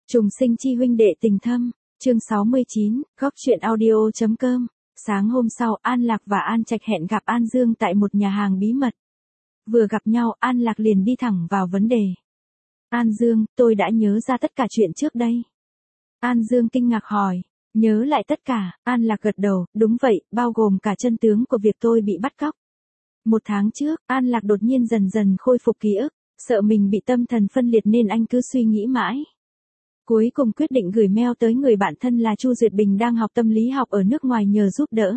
Trùng sinh chi huynh đệ tình thâm, chương 69, góc chuyện audio.com. Sáng hôm sau, An Lạc và An Trạch hẹn gặp An Dương tại một nhà hàng bí mật. Vừa gặp nhau, An Lạc liền đi thẳng vào vấn đề. An Dương, tôi đã nhớ ra tất cả chuyện trước đây. An Dương kinh ngạc hỏi, nhớ lại tất cả, An Lạc gật đầu, đúng vậy, bao gồm cả chân tướng của việc tôi bị bắt cóc. Một tháng trước, An Lạc đột nhiên dần dần khôi phục ký ức, sợ mình bị tâm thần phân liệt nên anh cứ suy nghĩ mãi. Cuối cùng quyết định gửi mail tới người bạn thân là Chu Duyệt Bình đang học tâm lý học ở nước ngoài nhờ giúp đỡ.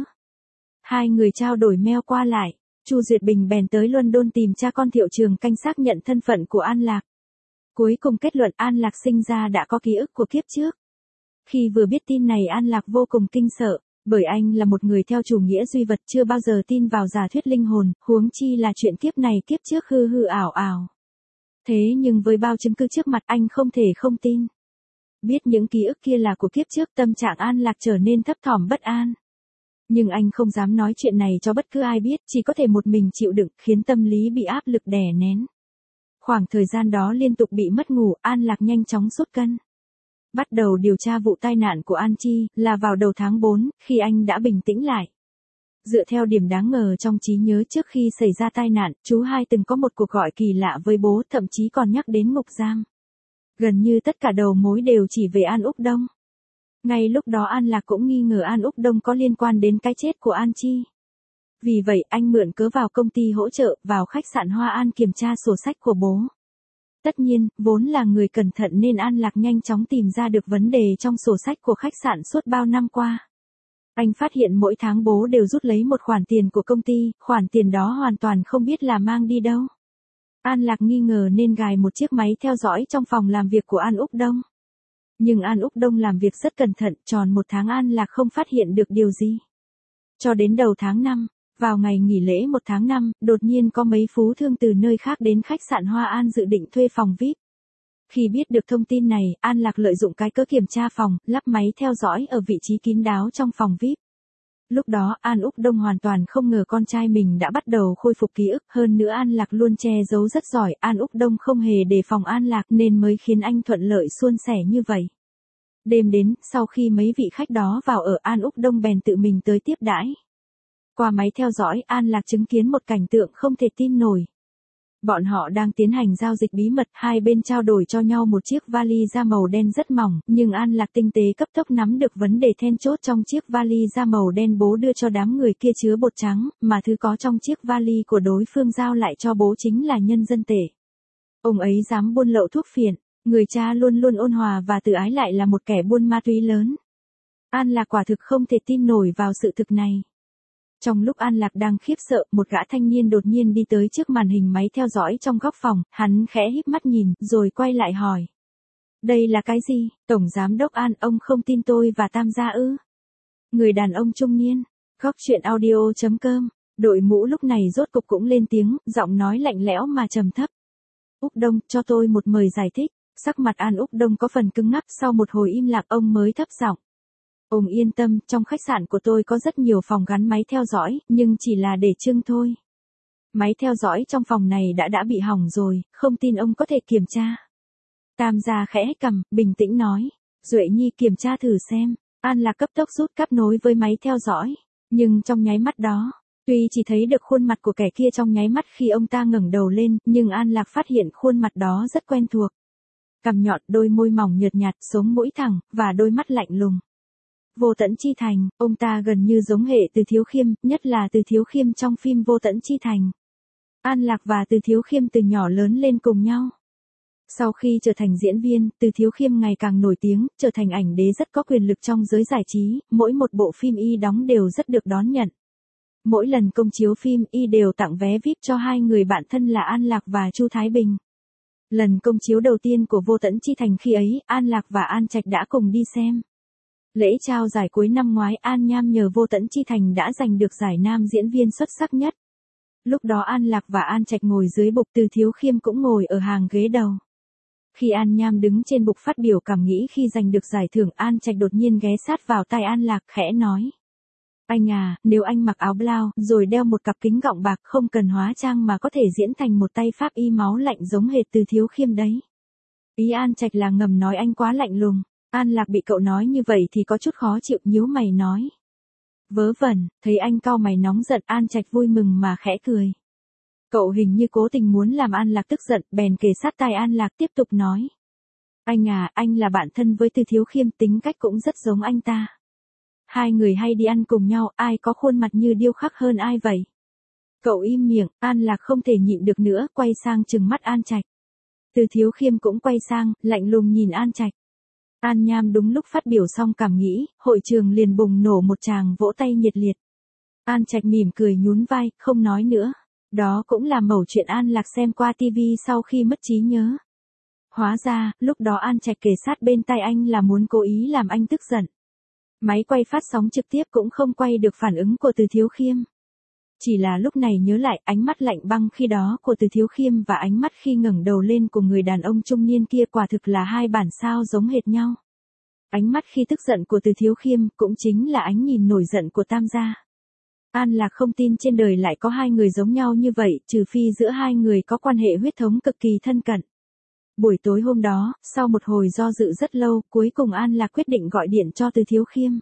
Hai người trao đổi mail qua lại, Chu Duyệt Bình bèn tới London tìm cha con Thiệu Trường Canh xác nhận thân phận của An Lạc. Cuối cùng kết luận An Lạc sinh ra đã có ký ức của kiếp trước. Khi vừa biết tin này An Lạc vô cùng kinh sợ, bởi anh là một người theo chủ nghĩa duy vật chưa bao giờ tin vào giả thuyết linh hồn, huống chi là chuyện kiếp này kiếp trước hư hư ảo ảo. Thế nhưng với bao chứng cứ trước mặt anh không thể không tin. Biết những ký ức kia là của kiếp trước, tâm trạng An Lạc trở nên thấp thỏm bất an. Nhưng anh không dám nói chuyện này cho bất cứ ai biết, chỉ có thể một mình chịu đựng, khiến tâm lý bị áp lực đè nén. Khoảng thời gian đó liên tục bị mất ngủ, An Lạc nhanh chóng sút cân. Bắt đầu điều tra vụ tai nạn của An Chi, là vào đầu tháng 4, khi anh đã bình tĩnh lại. Dựa theo điểm đáng ngờ trong trí nhớ trước khi xảy ra tai nạn, chú hai từng có một cuộc gọi kỳ lạ với bố, thậm chí còn nhắc đến ngục giam. Gần như tất cả đầu mối đều chỉ về An Úc Đông. Ngay lúc đó An Lạc cũng nghi ngờ An Úc Đông có liên quan đến cái chết của An Chi. Vì vậy anh mượn cớ vào công ty hỗ trợ, vào khách sạn Hoa An kiểm tra sổ sách của bố. Tất nhiên, vốn là người cẩn thận nên An Lạc nhanh chóng tìm ra được vấn đề trong sổ sách của khách sạn suốt bao năm qua. Anh phát hiện mỗi tháng bố đều rút lấy một khoản tiền của công ty, khoản tiền đó hoàn toàn không biết là mang đi đâu. An Lạc nghi ngờ nên gài một chiếc máy theo dõi trong phòng làm việc của An Úc Đông. Nhưng An Úc Đông làm việc rất cẩn thận, tròn một tháng An Lạc không phát hiện được điều gì. Cho đến đầu tháng 5, vào ngày nghỉ lễ 1 tháng 5, đột nhiên có mấy phú thương từ nơi khác đến khách sạn Hoa An dự định thuê phòng VIP. Khi biết được thông tin này, An Lạc lợi dụng cái cớ kiểm tra phòng, lắp máy theo dõi ở vị trí kín đáo trong phòng VIP. Lúc đó, An Úc Đông hoàn toàn không ngờ con trai mình đã bắt đầu khôi phục ký ức, hơn nữa An Lạc luôn che giấu rất giỏi, An Úc Đông không hề đề phòng An Lạc nên mới khiến anh thuận lợi suôn sẻ như vậy. Đêm đến, sau khi mấy vị khách đó vào ở, An Úc Đông bèn tự mình tới tiếp đãi. Qua máy theo dõi, An Lạc chứng kiến một cảnh tượng không thể tin nổi. Bọn họ đang tiến hành giao dịch bí mật, hai bên trao đổi cho nhau một chiếc vali da màu đen rất mỏng, nhưng An Lạc tinh tế cấp tốc nắm được vấn đề then chốt trong chiếc vali da màu đen bố đưa cho đám người kia chứa bột trắng, mà thứ có trong chiếc vali của đối phương giao lại cho bố chính là nhân dân tệ. Ông ấy dám buôn lậu thuốc phiện, người cha luôn luôn ôn hòa và tự ái lại là một kẻ buôn ma túy lớn. An Lạc quả thực không thể tin nổi vào sự thực này. Trong lúc An Lạc đang khiếp sợ, một gã thanh niên đột nhiên đi tới trước màn hình máy theo dõi trong góc phòng, hắn khẽ híp mắt nhìn, rồi quay lại hỏi. Đây là cái gì, Tổng Giám đốc An, ông không tin tôi và Tam gia ư? Người đàn ông trung niên, góc chuyện audio.com, đội mũ lúc này rốt cục cũng lên tiếng, giọng nói lạnh lẽo mà trầm thấp. Úc Đông, cho tôi một mời giải thích. Sắc mặt An Úc Đông có phần cứng ngắc, sau một hồi im lặng ông mới thấp giọng. Ông yên tâm, trong khách sạn của tôi có rất nhiều phòng gắn máy theo dõi, nhưng chỉ là để trưng thôi. Máy theo dõi trong phòng này đã bị hỏng rồi, không tin ông có thể kiểm tra. Tam gia khẽ cằm, bình tĩnh nói. Duệ Nhi kiểm tra thử xem. An Lạc cấp tốc rút cáp nối với máy theo dõi. Nhưng trong nháy mắt đó, tuy chỉ thấy được khuôn mặt của kẻ kia trong nháy mắt khi ông ta ngẩng đầu lên, nhưng An Lạc phát hiện khuôn mặt đó rất quen thuộc. Cằm nhọn, đôi môi mỏng nhợt nhạt, sống mũi thẳng, và đôi mắt lạnh lùng. Vô Tẫn Chi Thành, ông ta gần như giống hệ Từ Thiếu Khiêm, nhất là Từ Thiếu Khiêm trong phim Vô Tẫn Chi Thành. An Lạc và Từ Thiếu Khiêm từ nhỏ lớn lên cùng nhau. Sau khi trở thành diễn viên, Từ Thiếu Khiêm ngày càng nổi tiếng, trở thành ảnh đế rất có quyền lực trong giới giải trí, mỗi một bộ phim y đóng đều rất được đón nhận. Mỗi lần công chiếu phim y đều tặng vé VIP cho hai người bạn thân là An Lạc và Chu Thái Bình. Lần công chiếu đầu tiên của Vô Tẫn Chi Thành khi ấy, An Lạc và An Trạch đã cùng đi xem. Lễ trao giải cuối năm ngoái An Nham nhờ Vô Tẫn Chi Thành đã giành được giải nam diễn viên xuất sắc nhất. Lúc đó An Lạc và An Trạch ngồi dưới bục, Từ Thiếu Khiêm cũng ngồi ở hàng ghế đầu. Khi An Nham đứng trên bục phát biểu cảm nghĩ khi giành được giải thưởng, An Trạch đột nhiên ghé sát vào tai An Lạc khẽ nói. Anh à, nếu anh mặc áo blau, rồi đeo một cặp kính gọng bạc không cần hóa trang mà có thể diễn thành một tay pháp y máu lạnh giống hệt Từ Thiếu Khiêm đấy. Ý An Trạch là ngầm nói anh quá lạnh lùng. An Lạc bị cậu nói như vậy thì có chút khó chịu, nhíu mày nói. Vớ vẩn, thấy anh cau mày nóng giận, An Trạch vui mừng mà khẽ cười. Cậu hình như cố tình muốn làm An Lạc tức giận, bèn kề sát tai An Lạc tiếp tục nói. Anh à, anh là bạn thân với Từ Thiếu Khiêm, tính cách cũng rất giống anh ta. Hai người hay đi ăn cùng nhau, ai có khuôn mặt như điêu khắc hơn ai vậy? Cậu im miệng, An Lạc không thể nhịn được nữa, quay sang trừng mắt An Trạch. Từ Thiếu Khiêm cũng quay sang, lạnh lùng nhìn An Trạch. An Nham đúng lúc phát biểu xong cảm nghĩ, hội trường liền bùng nổ một tràng vỗ tay nhiệt liệt. An Trạch mỉm cười nhún vai, không nói nữa. Đó cũng là mẩu chuyện An Lạc xem qua TV sau khi mất trí nhớ. Hóa ra, lúc đó An Trạch kề sát bên tai anh là muốn cố ý làm anh tức giận. Máy quay phát sóng trực tiếp cũng không quay được phản ứng của Từ Thiếu Khiêm. Chỉ là lúc này nhớ lại ánh mắt lạnh băng khi đó của Từ Thiếu Khiêm và ánh mắt khi ngẩng đầu lên của người đàn ông trung niên kia quả thực là hai bản sao giống hệt nhau. Ánh mắt khi tức giận của Từ Thiếu Khiêm cũng chính là ánh nhìn nổi giận của Tam gia. An Lạc không tin trên đời lại có hai người giống nhau như vậy, trừ phi giữa hai người có quan hệ huyết thống cực kỳ thân cận. Buổi tối hôm đó, sau một hồi do dự rất lâu, cuối cùng An Lạc quyết định gọi điện cho Từ Thiếu Khiêm.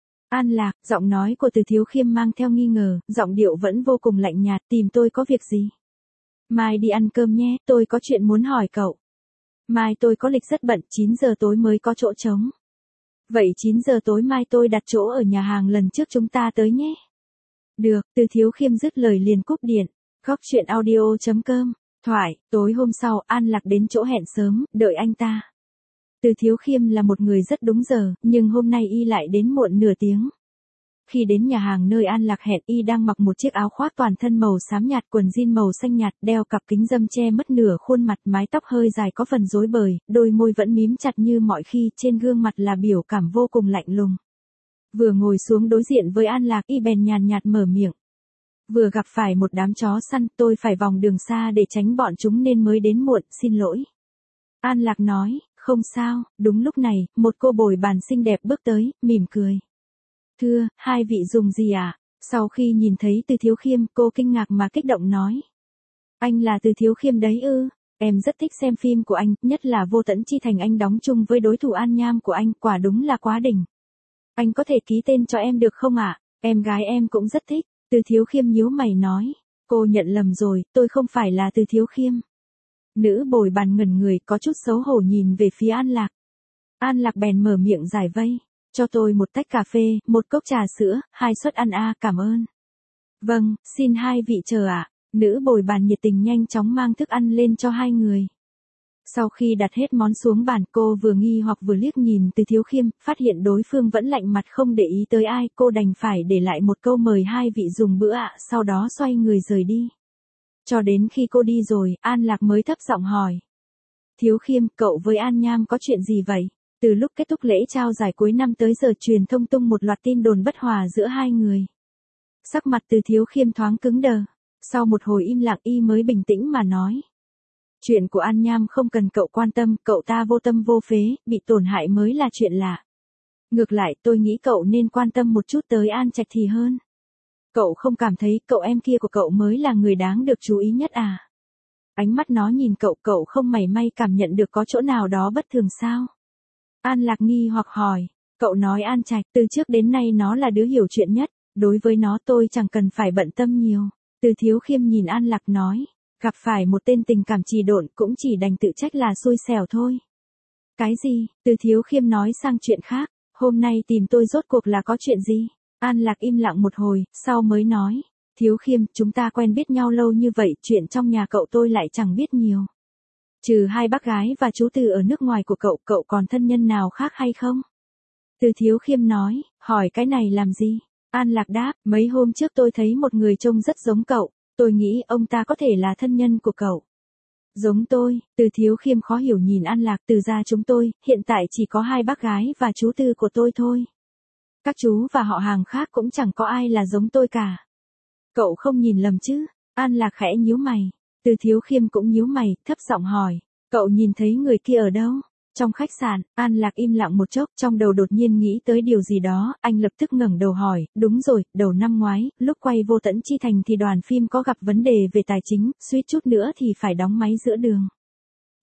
An Lạc, giọng nói của Từ Thiếu Khiêm mang theo nghi ngờ, giọng điệu vẫn vô cùng lạnh nhạt, tìm tôi có việc gì? Mai đi ăn cơm nhé, tôi có chuyện muốn hỏi cậu. Mai tôi có lịch rất bận, 9 giờ tối mới có chỗ trống. Vậy 9 giờ tối mai tôi đặt chỗ ở nhà hàng lần trước chúng ta tới nhé. Được, Từ Thiếu Khiêm dứt lời liền cúp điện. Góc chuyện audio.com. Thoại, tối hôm sau, An Lạc đến chỗ hẹn sớm, đợi anh ta. Từ Thiếu Khiêm là một người rất đúng giờ, nhưng hôm nay y lại đến muộn nửa tiếng. Khi đến nhà hàng nơi An Lạc hẹn, y đang mặc một chiếc áo khoác toàn thân màu xám nhạt, quần jean màu xanh nhạt, đeo cặp kính râm che mất nửa khuôn mặt, mái tóc hơi dài có phần rối bời, đôi môi vẫn mím chặt như mọi khi, trên gương mặt là biểu cảm vô cùng lạnh lùng. Vừa ngồi xuống đối diện với An Lạc, y bèn nhàn nhạt mở miệng. Vừa gặp phải một đám chó săn, tôi phải vòng đường xa để tránh bọn chúng nên mới đến muộn, xin lỗi. An Lạc nói, không sao. Đúng lúc này, một cô bồi bàn xinh đẹp bước tới, mỉm cười. Thưa, hai vị dùng gì ạ? Sau khi nhìn thấy Từ Thiếu Khiêm, cô kinh ngạc mà kích động nói. Anh là Từ Thiếu Khiêm đấy ư? Em rất thích xem phim của anh, nhất là Vô Tẫn Chi Thành anh đóng chung với đối thủ An Nham của anh, quả đúng là quá đỉnh. Anh có thể ký tên cho em được không ạ? Em gái em cũng rất thích. Từ Thiếu Khiêm nhíu mày nói. Cô nhận lầm rồi, tôi không phải là Từ Thiếu Khiêm. Nữ bồi bàn ngẩn người có chút xấu hổ nhìn về phía An Lạc. An Lạc bèn mở miệng giải vây. Cho tôi một tách cà phê, một cốc trà sữa, 2 suất ăn cảm ơn. Vâng, xin hai vị chờ ạ. Nữ bồi bàn nhiệt tình nhanh chóng mang thức ăn lên cho hai người. Sau khi đặt hết món xuống bàn, cô vừa nghi hoặc vừa liếc nhìn Từ Thiếu Khiêm, phát hiện đối phương vẫn lạnh mặt không để ý tới ai, cô đành phải để lại một câu mời hai vị dùng bữa ạ, sau đó xoay người rời đi. Cho đến khi cô đi rồi, An Lạc mới thấp giọng hỏi. Thiếu Khiêm, cậu với An Nham có chuyện gì vậy? Từ lúc kết thúc lễ trao giải cuối năm tới giờ truyền thông tung một loạt tin đồn bất hòa giữa hai người. Sắc mặt Từ Thiếu Khiêm thoáng cứng đờ. Sau một hồi im lặng y mới bình tĩnh mà nói. Chuyện của An Nham không cần cậu quan tâm, cậu ta vô tâm vô phế, bị tổn hại mới là chuyện lạ. Ngược lại tôi nghĩ cậu nên quan tâm một chút tới An Trạch thì hơn. Cậu không cảm thấy cậu em kia của cậu mới là người đáng được chú ý nhất à? Ánh mắt nó nhìn cậu, cậu không mảy may cảm nhận được có chỗ nào đó bất thường sao? An Lạc nghi hoặc hỏi, cậu nói An Trạch, từ trước đến nay nó là đứa hiểu chuyện nhất, đối với nó tôi chẳng cần phải bận tâm nhiều. Từ Thiếu Khiêm nhìn An Lạc nói, gặp phải một tên tình cảm trì độn cũng chỉ đành tự trách là xui xẻo thôi. Cái gì? Từ Thiếu Khiêm nói sang chuyện khác, hôm nay tìm tôi rốt cuộc là có chuyện gì? An Lạc im lặng một hồi, sau mới nói, Thiếu Khiêm, chúng ta quen biết nhau lâu như vậy, chuyện trong nhà cậu tôi lại chẳng biết nhiều. Trừ hai bác gái và chú Từ ở nước ngoài của cậu, cậu còn thân nhân nào khác hay không? Từ Thiếu Khiêm nói, hỏi cái này làm gì? An Lạc đáp, mấy hôm trước tôi thấy một người trông rất giống cậu, tôi nghĩ ông ta có thể là thân nhân của cậu. Giống tôi, Từ Thiếu Khiêm khó hiểu nhìn An Lạc, từ gia chúng tôi, hiện tại chỉ có hai bác gái và chú Tư của tôi thôi. Các chú và họ hàng khác cũng chẳng có ai là giống tôi cả. Cậu không nhìn lầm chứ? An Lạc khẽ nhíu mày. Từ Thiếu Khiêm cũng nhíu mày, thấp giọng hỏi. Cậu nhìn thấy người kia ở đâu? Trong khách sạn. An Lạc im lặng một chốc, trong đầu đột nhiên nghĩ tới điều gì đó, anh lập tức ngẩng đầu hỏi. Đúng rồi, đầu năm ngoái, lúc quay Vô Tẫn Chi Thành thì đoàn phim có gặp vấn đề về tài chính, suýt chút nữa thì phải đóng máy giữa đường.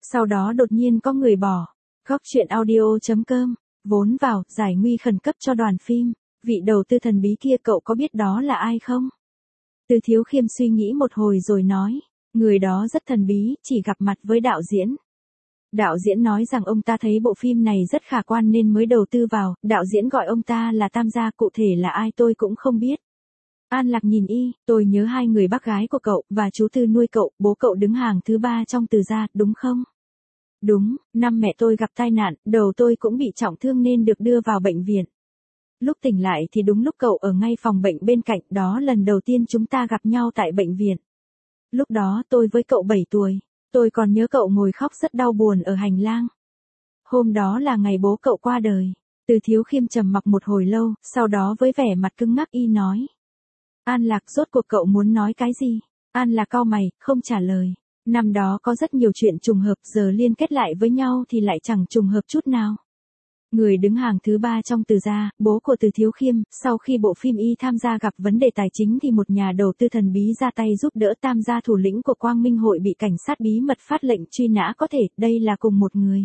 Sau đó đột nhiên có người bỏ. Góc chuyện audio.com, vốn vào, giải nguy khẩn cấp cho đoàn phim. Vị đầu tư thần bí kia cậu có biết đó là ai không? Từ Thiếu Khiêm suy nghĩ một hồi rồi nói, người đó rất thần bí, chỉ gặp mặt với đạo diễn. Đạo diễn nói rằng ông ta thấy bộ phim này rất khả quan nên mới đầu tư vào, đạo diễn gọi ông ta là Tam Gia, cụ thể là ai tôi cũng không biết. An Lạc nhìn y, tôi nhớ hai người bác gái của cậu, và chú Tư nuôi cậu, bố cậu đứng hàng thứ 3 trong Từ gia, đúng không? Đúng, năm mẹ tôi gặp tai nạn, đầu tôi cũng bị trọng thương nên được đưa vào bệnh viện. Lúc tỉnh lại thì đúng lúc cậu ở ngay phòng bệnh bên cạnh, đó lần đầu tiên chúng ta gặp nhau tại bệnh viện. Lúc đó tôi với cậu 7 tuổi, tôi còn nhớ cậu ngồi khóc rất đau buồn ở hành lang. Hôm đó là ngày bố cậu qua đời. Từ Thiếu Khiêm trầm mặc một hồi lâu, sau đó với vẻ mặt cứng ngắc y nói. An Lạc, rốt cuộc cậu muốn nói cái gì? An Lạc cau mày, không trả lời. Năm đó có rất nhiều chuyện trùng hợp, giờ liên kết lại với nhau thì lại chẳng trùng hợp chút nào. Người đứng hàng thứ 3 trong Từ gia, bố của Từ Thiếu Khiêm, sau khi bộ phim y tham gia gặp vấn đề tài chính thì một nhà đầu tư thần bí ra tay giúp đỡ Tam gia, thủ lĩnh của Quang Minh hội bị cảnh sát bí mật phát lệnh truy nã, có thể, đây là cùng một người.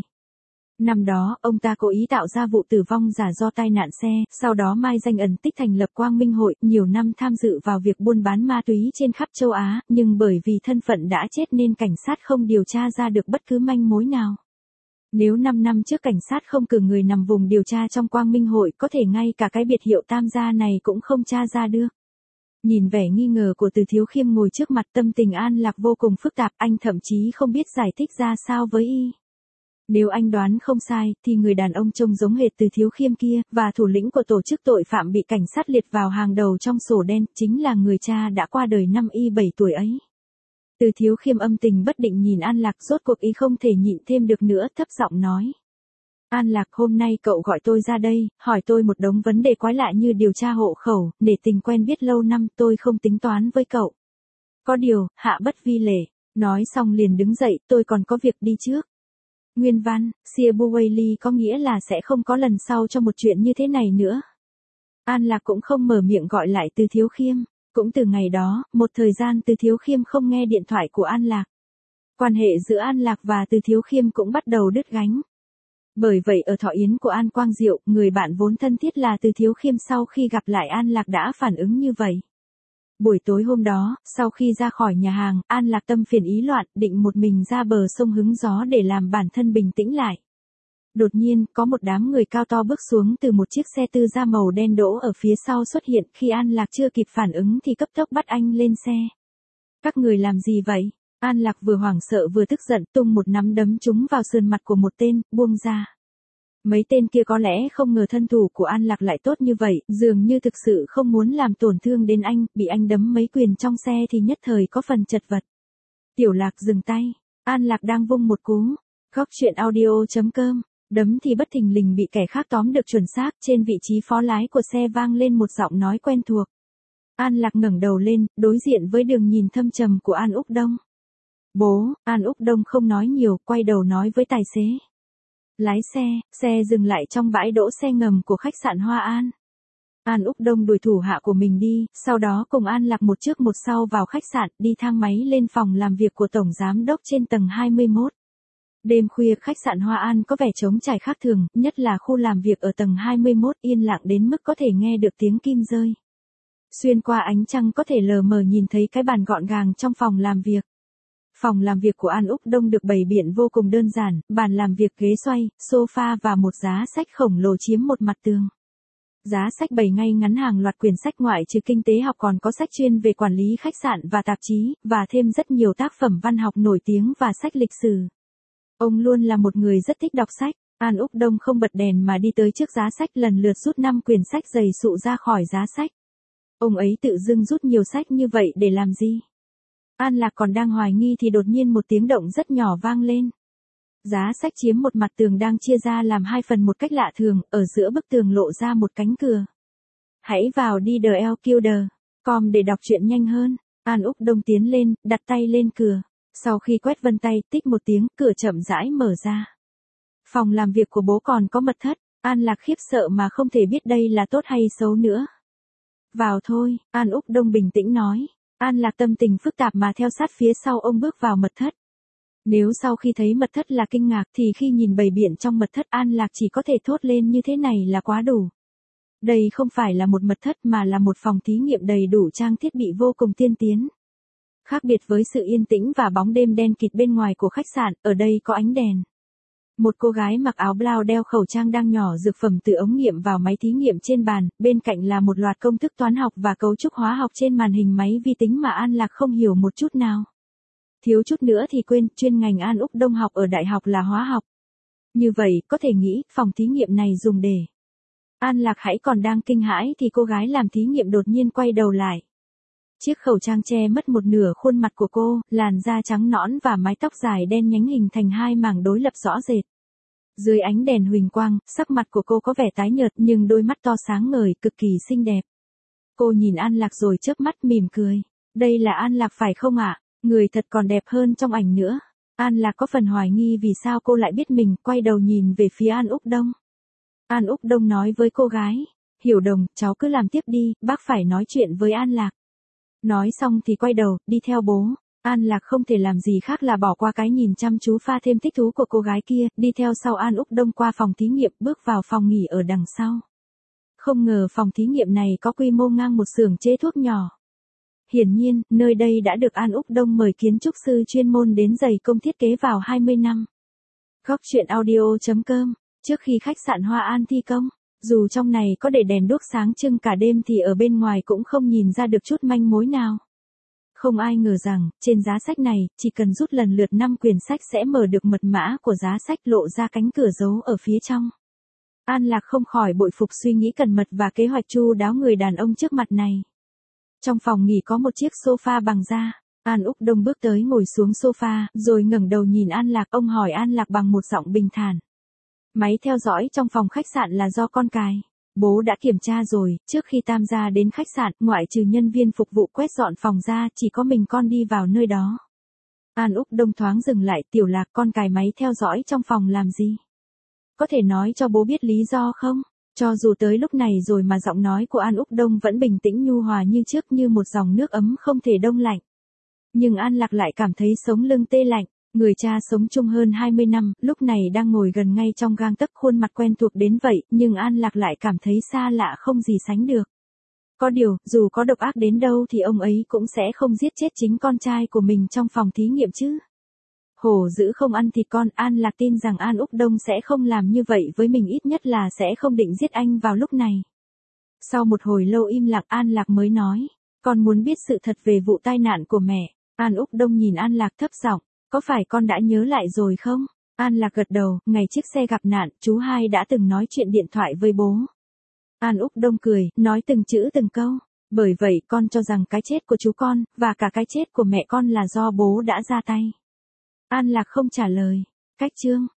Năm đó, ông ta cố ý tạo ra vụ tử vong giả do tai nạn xe, sau đó mai danh ẩn tích thành lập Quang Minh hội, nhiều năm tham dự vào việc buôn bán ma túy trên khắp châu Á, nhưng bởi vì thân phận đã chết nên cảnh sát không điều tra ra được bất cứ manh mối nào. Nếu 5 năm trước cảnh sát không cử người nằm vùng điều tra trong Quang Minh hội, có thể ngay cả cái biệt hiệu Tam gia này cũng không tra ra được. Nhìn vẻ nghi ngờ của Từ Thiếu Khiêm ngồi trước mặt, tâm tình An Lạc vô cùng phức tạp, anh thậm chí không biết giải thích ra sao với y. Nếu anh đoán không sai, thì người đàn ông trông giống hệt Từ Thiếu Khiêm kia, và thủ lĩnh của tổ chức tội phạm bị cảnh sát liệt vào hàng đầu trong sổ đen, chính là người cha đã qua đời năm y 7 tuổi ấy. Từ Thiếu Khiêm âm tình bất định nhìn An Lạc, rốt cuộc y không thể nhịn thêm được nữa, thấp giọng nói. An Lạc, hôm nay cậu gọi tôi ra đây, hỏi tôi một đống vấn đề quái lạ như điều tra hộ khẩu, nể tình quen biết lâu năm, tôi không tính toán với cậu. Có điều, hạ bất vi lễ. Nói xong liền đứng dậy, tôi còn có việc đi trước. Nguyên văn, Siabuwaili có nghĩa là sẽ không có lần sau cho một chuyện như thế này nữa. An Lạc cũng không mở miệng gọi lại Từ Thiếu Khiêm. Cũng từ ngày đó, một thời gian Từ Thiếu Khiêm không nghe điện thoại của An Lạc. Quan hệ giữa An Lạc và Từ Thiếu Khiêm cũng bắt đầu đứt gánh. Bởi vậy ở thọ yến của An Quang Diệu, người bạn vốn thân thiết là Từ Thiếu Khiêm sau khi gặp lại An Lạc đã phản ứng như vậy. Buổi tối hôm đó, sau khi ra khỏi nhà hàng, An Lạc tâm phiền ý loạn, định một mình ra bờ sông hứng gió để làm bản thân bình tĩnh lại. Đột nhiên, có một đám người cao to bước xuống từ một chiếc xe tư gia màu đen đỗ ở phía sau xuất hiện, khi An Lạc chưa kịp phản ứng thì cấp tốc bắt anh lên xe. Các người làm gì vậy? An Lạc vừa hoảng sợ vừa tức giận, tung một nắm đấm trúng vào sườn mặt của một tên, buông ra. Mấy tên kia có lẽ không ngờ thân thủ của An Lạc lại tốt như vậy, dường như thực sự không muốn làm tổn thương đến anh, bị anh đấm mấy quyền trong xe thì nhất thời có phần chật vật. Tiểu Lạc dừng tay, An Lạc đang vung một cú. Góc chuyện audio.com, đấm thì bất thình lình bị kẻ khác tóm được chuẩn xác, trên vị trí phó lái của xe vang lên một giọng nói quen thuộc. An Lạc ngẩng đầu lên, đối diện với đường nhìn thâm trầm của An Úc Đông. Bố, An Úc Đông không nói nhiều, quay đầu nói với tài xế. Lái xe dừng lại trong bãi đỗ xe ngầm của khách sạn Hoa An. An Úc Đông đuổi thủ hạ của mình đi, sau đó cùng An Lạc một trước một sau vào khách sạn, đi thang máy lên phòng làm việc của Tổng Giám đốc trên tầng 21. Đêm khuya khách sạn Hoa An có vẻ trống trải khác thường, nhất là khu làm việc ở tầng 21 yên lặng đến mức có thể nghe được tiếng kim rơi. Xuyên qua ánh trăng có thể lờ mờ nhìn thấy cái bàn gọn gàng trong phòng làm việc. Phòng làm việc của An Úc Đông được bày biện vô cùng đơn giản, bàn làm việc, ghế xoay, sofa và một giá sách khổng lồ chiếm một mặt tường. Giá sách bày ngay ngắn hàng loạt quyển sách ngoại trừ kinh tế học còn có sách chuyên về quản lý khách sạn và tạp chí, và thêm rất nhiều tác phẩm văn học nổi tiếng và sách lịch sử. Ông luôn là một người rất thích đọc sách. An Úc Đông không bật đèn mà đi tới trước giá sách, lần lượt rút 5 quyển sách dày sụ ra khỏi giá sách. Ông ấy tự dưng rút nhiều sách như vậy để làm gì? An Lạc còn đang hoài nghi thì đột nhiên một tiếng động rất nhỏ vang lên. Giá sách chiếm một mặt tường đang chia ra làm 2 phần một cách lạ thường, ở giữa bức tường lộ ra một cánh cửa. Hãy vào đi DLQD.com để đọc truyện nhanh hơn. An Úc Đông tiến lên, đặt tay lên cửa. Sau khi quét vân tay, tích một tiếng, cửa chậm rãi mở ra. Phòng làm việc của bố còn có mật thất. An Lạc khiếp sợ mà không thể biết đây là tốt hay xấu nữa. Vào thôi, An Úc Đông bình tĩnh nói. An Lạc tâm tình phức tạp mà theo sát phía sau ông bước vào mật thất. Nếu sau khi thấy mật thất là kinh ngạc thì khi nhìn bầy biện trong mật thất An Lạc chỉ có thể thốt lên như thế này là quá đủ. Đây không phải là một mật thất mà là một phòng thí nghiệm đầy đủ trang thiết bị vô cùng tiên tiến. Khác biệt với sự yên tĩnh và bóng đêm đen kịt bên ngoài của khách sạn, ở đây có ánh đèn. Một cô gái mặc áo blau đeo khẩu trang đang nhỏ dược phẩm từ ống nghiệm vào máy thí nghiệm trên bàn, bên cạnh là một loạt công thức toán học và cấu trúc hóa học trên màn hình máy vi tính mà An Lạc không hiểu một chút nào. Thiếu chút nữa thì quên, chuyên ngành An Úc Đông học ở đại học là hóa học. Như vậy, có thể nghĩ, phòng thí nghiệm này dùng để. An Lạc hãy còn đang kinh hãi thì cô gái làm thí nghiệm đột nhiên quay đầu lại. Chiếc khẩu trang che mất một nửa khuôn mặt của cô, làn da trắng nõn và mái tóc dài đen nhánh hình thành hai mảng đối lập rõ rệt. Dưới ánh đèn huỳnh quang, sắc mặt của cô có vẻ tái nhợt nhưng đôi mắt to sáng ngời, cực kỳ xinh đẹp. Cô nhìn An Lạc rồi chớp mắt mỉm cười. Đây là An Lạc phải không ạ? Người thật còn đẹp hơn trong ảnh nữa. An Lạc có phần hoài nghi vì sao cô lại biết mình, quay đầu nhìn về phía An Úc Đông. An Úc Đông nói với cô gái. Hiểu Đồng, cháu cứ làm tiếp đi, bác phải nói chuyện với An Lạc. Nói xong thì quay đầu, đi theo bố. An Lạc không thể làm gì khác là bỏ qua cái nhìn chăm chú pha thêm thích thú của cô gái kia, đi theo sau An Úc Đông qua phòng thí nghiệm, bước vào phòng nghỉ ở đằng sau. Không ngờ phòng thí nghiệm này có quy mô ngang một xưởng chế thuốc nhỏ. Hiển nhiên, nơi đây đã được An Úc Đông mời kiến trúc sư chuyên môn đến dày công thiết kế vào 20 năm. Góc chuyện audio.com. Trước khi khách sạn Hoa An thi công, dù trong này có để đèn đuốc sáng trưng cả đêm thì ở bên ngoài cũng không nhìn ra được chút manh mối nào. Không ai ngờ rằng, trên giá sách này, chỉ cần rút lần lượt 5 quyển sách sẽ mở được mật mã của giá sách lộ ra cánh cửa giấu ở phía trong. An Lạc không khỏi bội phục suy nghĩ cẩn mật và kế hoạch chu đáo người đàn ông trước mặt này. Trong phòng nghỉ có một chiếc sofa bằng da. An Úc Đông bước tới ngồi xuống sofa, rồi ngẩng đầu nhìn An Lạc. Ông hỏi An Lạc bằng một giọng bình thản. Máy theo dõi trong phòng khách sạn là do con cài. Bố đã kiểm tra rồi, trước khi Tam gia đến khách sạn, ngoại trừ nhân viên phục vụ quét dọn phòng ra, chỉ có mình con đi vào nơi đó. An Úc Đông thoáng dừng lại, Tiểu Lạc, con cài máy theo dõi trong phòng làm gì? Có thể nói cho bố biết lý do không? Cho dù tới lúc này rồi mà giọng nói của An Úc Đông vẫn bình tĩnh nhu hòa như trước, như một dòng nước ấm không thể đông lạnh. Nhưng An Lạc lại cảm thấy sống lưng tê lạnh. Người cha sống chung hơn 20 năm, lúc này đang ngồi gần ngay trong gang tấc, khuôn mặt quen thuộc đến vậy, nhưng An Lạc lại cảm thấy xa lạ không gì sánh được. Có điều, dù có độc ác đến đâu thì ông ấy cũng sẽ không giết chết chính con trai của mình trong phòng thí nghiệm chứ. Hổ dữ không ăn thịt con, An Lạc tin rằng An Úc Đông sẽ không làm như vậy với mình, ít nhất là sẽ không định giết anh vào lúc này. Sau một hồi lâu im lặng, An Lạc mới nói, con muốn biết sự thật về vụ tai nạn của mẹ. An Úc Đông nhìn An Lạc thấp giọng. Có phải con đã nhớ lại rồi không? An Lạc gật đầu, ngày chiếc xe gặp nạn, chú hai đã từng nói chuyện điện thoại với bố. An Úc Đông cười, nói từng chữ từng câu. Bởi vậy con cho rằng cái chết của chú con, và cả cái chết của mẹ con là do bố đã ra tay. An Lạc không trả lời. Cách chương.